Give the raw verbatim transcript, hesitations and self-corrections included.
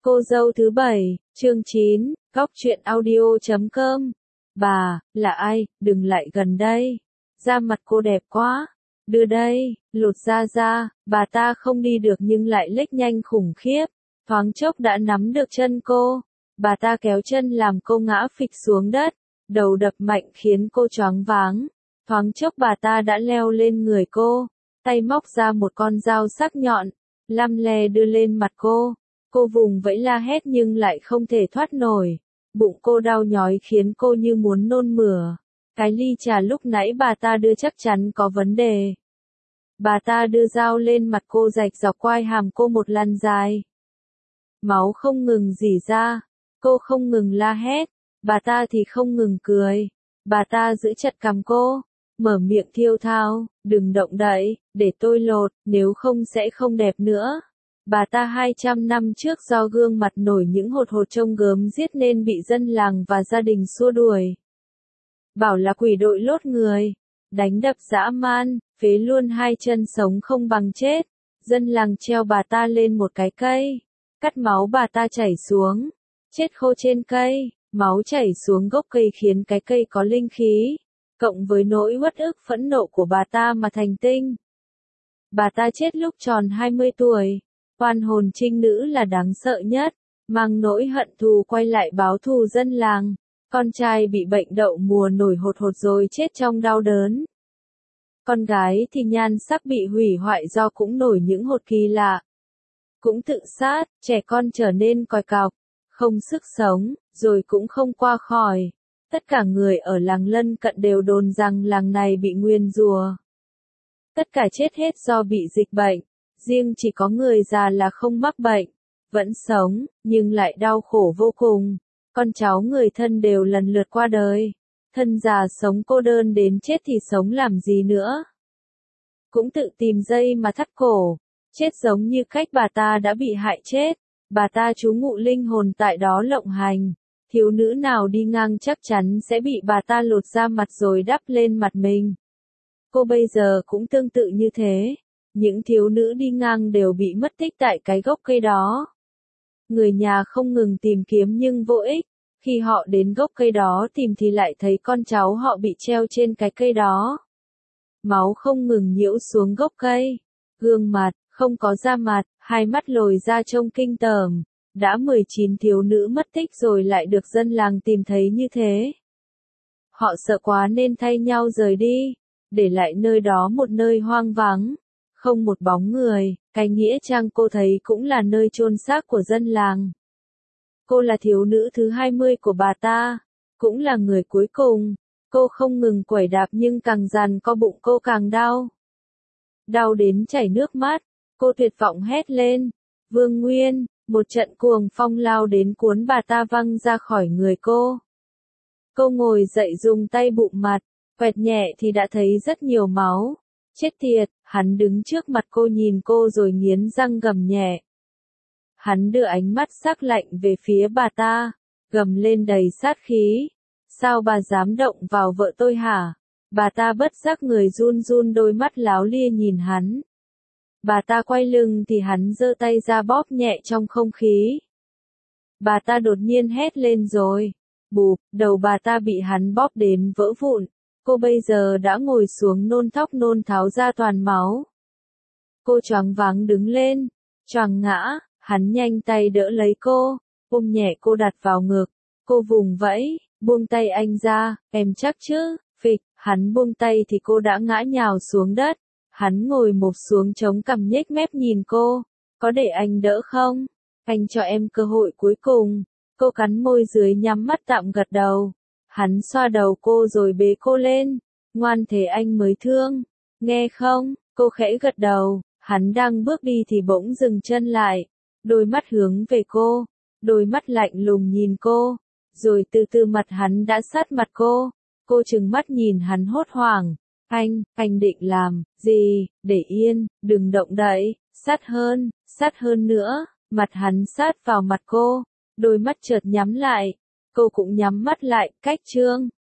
Cô dâu thứ bảy, chương chín, góc truyện audio chấm com. Bà, là ai, đừng lại gần đây. Da mặt cô đẹp quá. Đưa đây, lột da ra, bà ta không đi được nhưng lại lếch nhanh khủng khiếp. Thoáng chốc đã nắm được chân cô. Bà ta kéo chân làm cô ngã phịch xuống đất. Đầu đập mạnh khiến cô choáng váng. Thoáng chốc bà ta đã leo lên người cô. Tay móc ra một con dao sắc nhọn. Lăm le đưa lên mặt cô. Cô vùng vẫy la hét nhưng lại không thể thoát nổi. Bụng cô đau nhói khiến cô như muốn nôn mửa. Cái ly trà lúc nãy bà ta đưa chắc chắn có vấn đề. Bà ta đưa dao lên mặt cô rạch dọc quai hàm cô một lần dài. Máu không ngừng rỉ ra. Cô không ngừng la hét. Bà ta thì không ngừng cười. Bà ta giữ chặt cằm cô. Mở miệng thiêu thao. Đừng động đậy, để tôi lột, nếu không sẽ không đẹp nữa. Bà ta hai trăm năm trước do gương mặt nổi những hột hột trông gớm giết nên bị dân làng và gia đình xua đuổi. Bảo là quỷ đội lốt người, đánh đập dã man, phế luôn hai chân sống không bằng chết. Dân làng treo bà ta lên một cái cây, cắt máu bà ta chảy xuống, chết khô trên cây, máu chảy xuống gốc cây khiến cái cây có linh khí, cộng với nỗi uất ức phẫn nộ của bà ta mà thành tinh. Bà ta chết lúc tròn hai mươi tuổi. Oan hồn trinh nữ là đáng sợ nhất, mang nỗi hận thù quay lại báo thù dân làng. Con trai bị bệnh đậu mùa nổi hột hột rồi chết trong đau đớn. Con gái thì nhan sắc bị hủy hoại do cũng nổi những hột kỳ lạ. Cũng tự sát, trẻ con trở nên còi cọc, không sức sống, rồi cũng không qua khỏi. Tất cả người ở làng lân cận đều đồn rằng làng này bị nguyền rủa. Tất cả chết hết do bị dịch bệnh. Riêng chỉ có người già là không mắc bệnh, vẫn sống, nhưng lại đau khổ vô cùng. Con cháu người thân đều lần lượt qua đời. Thân già sống cô đơn đến chết thì sống làm gì nữa. Cũng tự tìm dây mà thắt cổ. Chết giống như cách bà ta đã bị hại chết. Bà ta trú ngụ linh hồn tại đó lộng hành. Thiếu nữ nào đi ngang chắc chắn sẽ bị bà ta lột da mặt rồi đắp lên mặt mình. Cô bây giờ cũng tương tự như thế. Những thiếu nữ đi ngang đều bị mất tích tại cái gốc cây đó. Người nhà không ngừng tìm kiếm nhưng vô ích. Khi họ đến gốc cây đó tìm thì lại thấy con cháu họ bị treo trên cái cây đó. Máu không ngừng nhiễu xuống gốc cây. Gương mặt, không có da mặt, hai mắt lồi ra trông kinh tởm. Đã mười chín thiếu nữ mất tích rồi lại được dân làng tìm thấy như thế. Họ sợ quá nên thay nhau rời đi. Để lại nơi đó một nơi hoang vắng. Không một bóng người, cái nghĩa trang cô thấy cũng là nơi chôn xác của dân làng. Cô là thiếu nữ thứ hai mươi của bà ta, cũng là người cuối cùng. Cô không ngừng quẩy đạp nhưng càng dằn co bụng cô càng đau. Đau đến chảy nước mắt, cô tuyệt vọng hét lên. Vương Nguyên, một trận cuồng phong lao đến cuốn bà ta văng ra khỏi người cô. Cô ngồi dậy dùng tay bụm mặt, quẹt nhẹ thì đã thấy rất nhiều máu. Chết tiệt, hắn đứng trước mặt cô nhìn cô rồi nghiến răng gầm nhẹ. Hắn đưa ánh mắt sắc lạnh về phía bà ta, gầm lên đầy sát khí. Sao bà dám động vào vợ tôi hả? Bà ta bất giác người run run đôi mắt láo lia nhìn hắn. Bà ta quay lưng thì hắn giơ tay ra bóp nhẹ trong không khí. Bà ta đột nhiên hét lên rồi. Bụp, đầu bà ta bị hắn bóp đến vỡ vụn. Cô bây giờ đã ngồi xuống nôn thóc nôn tháo ra toàn máu. Cô choáng váng đứng lên, choàng ngã, hắn nhanh tay đỡ lấy cô, ôm nhẹ cô đặt vào ngực. Cô vùng vẫy, buông tay anh ra, em chắc chứ, phịch, hắn buông tay thì cô đã ngã nhào xuống đất. Hắn ngồi mộp xuống chống cằm nhếch mép nhìn cô, có để anh đỡ không? Anh cho em cơ hội cuối cùng. Cô cắn môi dưới nhắm mắt tạm gật đầu. Hắn xoa đầu cô rồi bế cô lên, ngoan thế anh mới thương, nghe không? Cô khẽ gật đầu, hắn đang bước đi thì bỗng dừng chân lại, đôi mắt hướng về cô, đôi mắt lạnh lùng nhìn cô, rồi từ từ mặt hắn đã sát mặt cô, cô trừng mắt nhìn hắn hốt hoảng, anh, anh định làm gì, để yên, đừng động đậy, sát hơn, sát hơn nữa, mặt hắn sát vào mặt cô, đôi mắt chợt nhắm lại. Cô cũng nhắm mắt lại, cách chương.